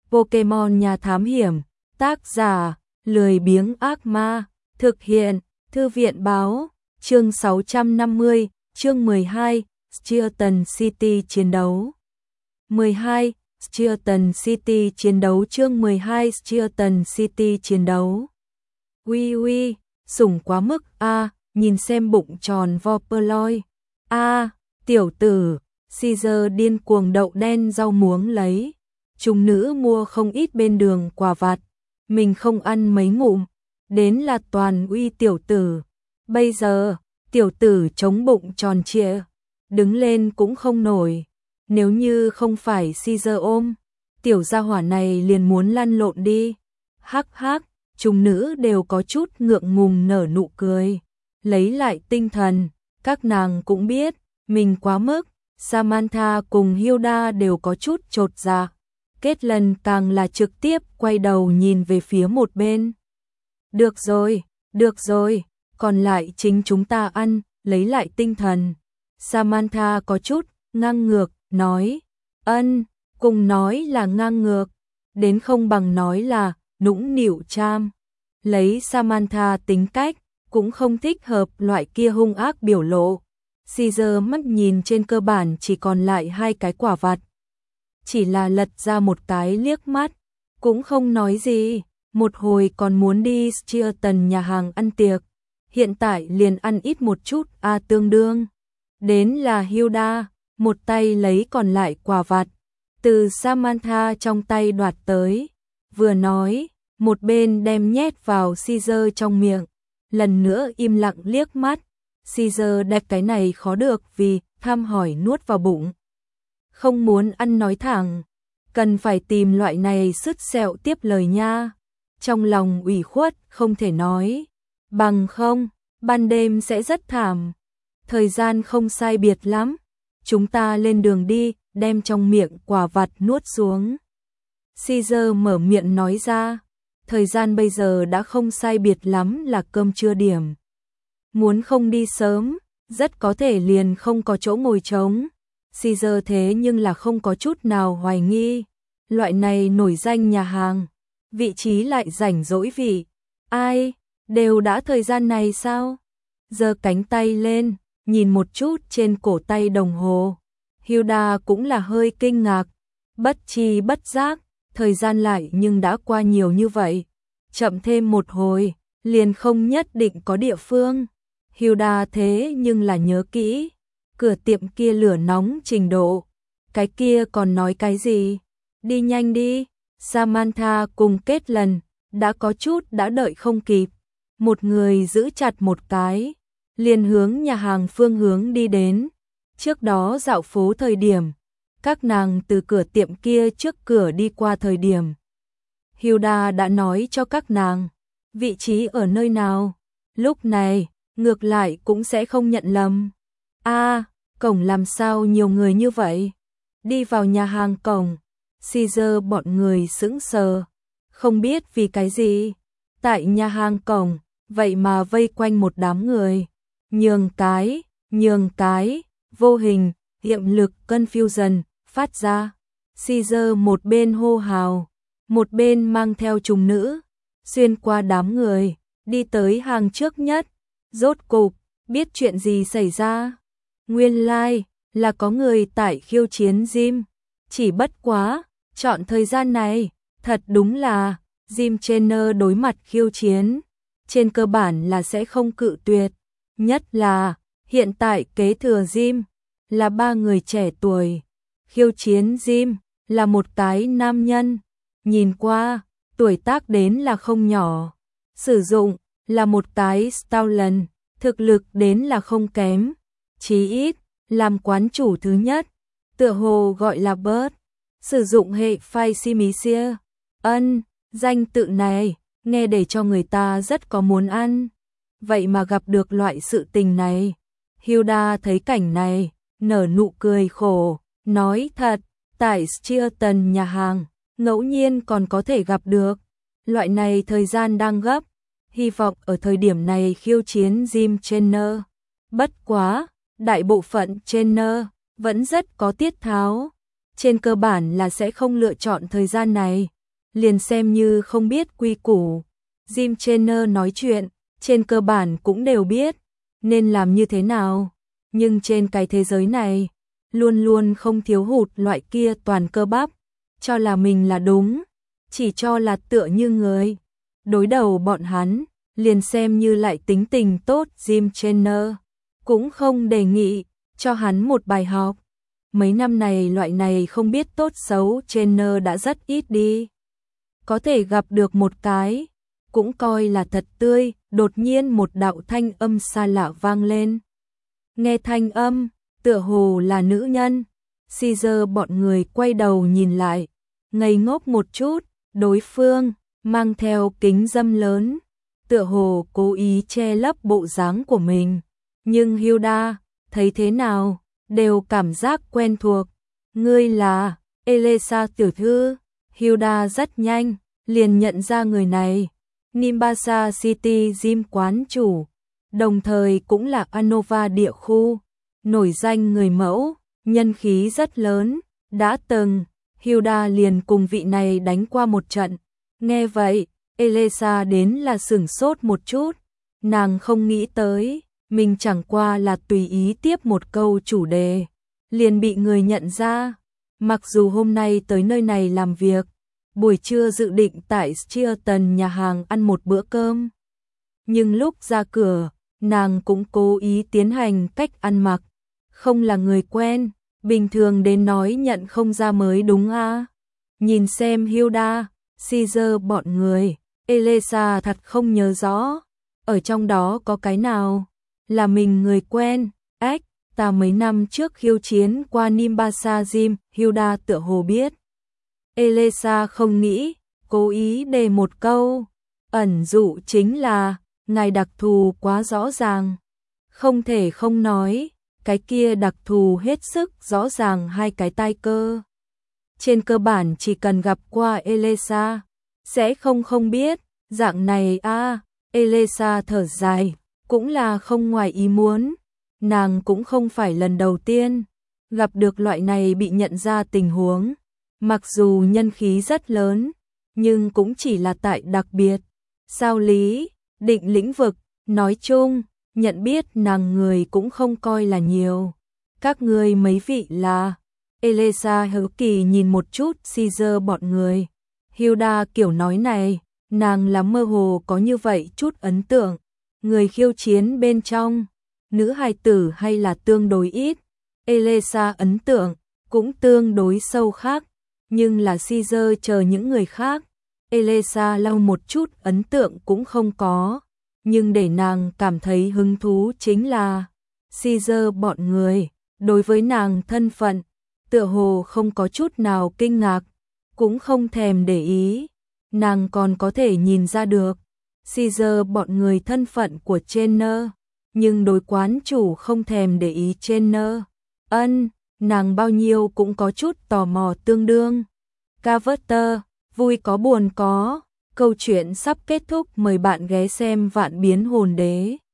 Pokemon Nhà Thám Hiểm, tác giả, lười biếng ác ma, thực hiện, Thư viện báo, chương 650, chương 12, Skeleton City chiến đấu. 12. Skeleton City chiến đấu chương 12 Skeleton City chiến đấu. Uy uy, sủng quá mức a, nhìn xem bụng tròn Vopperloy. A, tiểu tử, Caesar điên cuồng đậu đen rau muống lấy. Chúng nữ mua không ít bên đường quà vặt, mình không ăn mấy ngụm, đến là toàn uy tiểu tử. Bây giờ, tiểu tử chống bụng tròn trịa, đứng lên cũng không nổi. Nếu như không phải Caesar ôm, tiểu gia hỏa này liền muốn lăn lộn đi. Hắc hắc, chúng nữ đều có chút ngượng ngùng nở nụ cười. Lấy lại tinh thần, các nàng cũng biết, mình quá mức. Samantha cùng Hilda đều có chút chột dạ. Kết lần càng là trực tiếp quay đầu nhìn về phía một bên. Được rồi, còn lại chính chúng ta ăn, lấy lại tinh thần. Samantha có chút ngang ngược, nói, cùng nói là ngang ngược, đến không bằng nói là nũng nịu cham. Lấy Samantha tính cách, cũng không thích hợp loại kia hung ác biểu lộ. Caesar mắt nhìn trên cơ bản chỉ còn lại 2 cái quả vặt. Chỉ là lật ra một cái liếc mắt, cũng không nói gì, một hồi còn muốn đi Skeleton nhà hàng ăn tiệc, hiện tại liền ăn ít một chút tương đương. Đến là Hilda, một tay lấy còn lại quả vặt, từ Samantha trong tay đoạt tới, vừa nói, một bên đem nhét vào Caesar trong miệng, lần nữa im lặng liếc mắt. Caesar đẹp cái này khó được vì tham hỏi nuốt vào bụng. Không muốn ăn nói thẳng, cần phải tìm loại này sứt sẹo tiếp lời nha. Trong lòng ủy khuất không thể nói, bằng không, ban đêm sẽ rất thảm. Thời gian không sai biệt lắm, chúng ta lên đường đi, đem trong miệng quả vặt nuốt xuống. Caesar mở miệng nói ra, thời gian bây giờ đã không sai biệt lắm là cơm trưa điểm. Muốn không đi sớm, rất có thể liền không có chỗ ngồi trống. Caesar thế nhưng là không có chút nào hoài nghi. Loại này nổi danh nhà hàng, vị trí lại rảnh rỗi vị. Ai, đều đã thời gian này sao? Giơ cánh tay lên, nhìn một chút trên cổ tay đồng hồ. Hilda cũng là hơi kinh ngạc, bất chi bất giác, thời gian lại nhưng đã qua nhiều như vậy. Chậm thêm một hồi, liền không nhất định có địa phương. Hilda thế nhưng là nhớ kỹ, cửa tiệm kia lửa nóng trình độ, cái kia còn nói cái gì? Đi nhanh đi. Samantha cùng Kết lần, đã có chút đã đợi không kịp. Một người giữ chặt một cái, liền hướng nhà hàng phương hướng đi đến. Trước đó dạo phố thời điểm, các nàng từ cửa tiệm kia trước cửa đi qua thời điểm. Hilda đã nói cho các nàng, vị trí ở nơi nào. Lúc này, ngược lại cũng sẽ không nhận lầm. Cổng làm sao nhiều người như vậy? Đi vào nhà hàng cổng, Caesar bọn người sững sờ, không biết vì cái gì. Tại nhà hàng cổng, vậy mà vây quanh một đám người. Nhường cái, vô hình, hiệu lực confusion, phát ra. Caesar một bên hô hào, một bên mang theo trùng nữ, xuyên qua đám người, đi tới hàng trước nhất. Rốt cục, biết chuyện gì xảy ra. Nguyên lai, là có người tại khiêu chiến gym. Chỉ bất quá, chọn thời gian này, thật đúng là, gym trainer đối mặt khiêu chiến. Trên cơ bản là sẽ không cự tuyệt. Nhất là, hiện tại kế thừa gym, là 3 người trẻ tuổi. Khiêu chiến gym, là một cái nam nhân. Nhìn qua, tuổi tác đến là không nhỏ. Sử dụng, là một cái Stallion, thực lực đến là không kém. Chí ít, làm quán chủ thứ nhất, tựa hồ gọi là Bert. Sử dụng hệ Physimisia. Danh tự này, nghe để cho người ta rất có muốn ăn. Vậy mà gặp được loại sự tình này. Hilda thấy cảnh này, nở nụ cười khổ, nói thật, tại Skeleton nhà hàng, ngẫu nhiên còn có thể gặp được. Loại này thời gian đang gấp, hy vọng ở thời điểm này khiêu chiến gym trainer. Bất quá, đại bộ phận trainer vẫn rất có tiết tháo. Trên cơ bản là sẽ không lựa chọn thời gian này, liền xem như không biết quy củ. Jim Trainer nói chuyện, trên cơ bản cũng đều biết, nên làm như thế nào. Nhưng trên cái thế giới này, luôn luôn không thiếu hụt loại kia toàn cơ bắp, cho là mình là đúng, chỉ cho là tựa như người. Đối đầu bọn hắn, liền xem như lại tính tình tốt Jim Trainer, cũng không đề nghị cho hắn một bài học. Mấy năm này loại này không biết tốt xấu Trainer đã rất ít đi. Có thể gặp được một cái, cũng coi là thật tươi. Đột nhiên một đạo thanh âm xa lạ vang lên. Nghe thanh âm, tựa hồ là nữ nhân. Caesar bọn người quay đầu nhìn lại, ngây ngốc một chút, đối phương mang theo kính dâm lớn, tựa hồ cố ý che lấp bộ dáng của mình. Nhưng Hilda, thấy thế nào, đều cảm giác quen thuộc. Ngươi là Elesa tiểu thư. Hilda rất nhanh liền nhận ra người này, Nimbasa City Gym quán chủ, đồng thời cũng là Anova địa khu, nổi danh người mẫu, nhân khí rất lớn. Đã từng, Hilda liền cùng vị này đánh qua một trận. Nghe vậy, Elesa đến là sửng sốt một chút, nàng không nghĩ tới, mình chẳng qua là tùy ý tiếp một câu chủ đề, liền bị người nhận ra. Mặc dù hôm nay tới nơi này làm việc, buổi trưa dự định tại Sheraton nhà hàng ăn một bữa cơm. Nhưng lúc ra cửa, nàng cũng cố ý tiến hành cách ăn mặc. Không là người quen, bình thường đến nói nhận không ra mới đúng à. Nhìn xem Hilda, Caesar bọn người, Elesa thật không nhớ rõ. Ở trong đó có cái nào là mình người quen. Ách, ta mấy năm trước khiêu chiến qua Nimbasa Gym, Hilda tựa hồ biết. Elesa không nghĩ, cố ý đề một câu, ẩn dụ chính là, ngài đặc thù quá rõ ràng. Không thể không nói, cái kia đặc thù hết sức rõ ràng hai cái tai cơ. Trên cơ bản chỉ cần gặp qua Elesa, sẽ không biết, dạng này à. Elesa thở dài, cũng là không ngoài ý muốn. Nàng cũng không phải lần đầu tiên gặp được loại này bị nhận ra tình huống. Mặc dù nhân khí rất lớn, nhưng cũng chỉ là tại đặc biệt, sao lý, định lĩnh vực, nói chung, nhận biết nàng người cũng không coi là nhiều. Các ngươi mấy vị là? Elesa hiếu kỳ nhìn một chút Caesar bọn người. Hilda kiểu nói này, nàng là mơ hồ có như vậy chút ấn tượng. Người khiêu chiến bên trong, nữ hài tử hay là tương đối ít. Elesa ấn tượng, cũng tương đối sâu khác. Nhưng là Caesar chờ những người khác, Elesa lau một chút ấn tượng cũng không có. Nhưng để nàng cảm thấy hứng thú chính là Caesar bọn người, đối với nàng thân phận, tựa hồ không có chút nào kinh ngạc, cũng không thèm để ý. Nàng còn có thể nhìn ra được Caesar bọn người thân phận của trainer, nhưng đối quán chủ không thèm để ý trainer. Nàng bao nhiêu cũng có chút tò mò tương đương. Carver, vui có buồn có, câu chuyện sắp kết thúc, mời bạn ghé xem Vạn Biến Hồn Đế.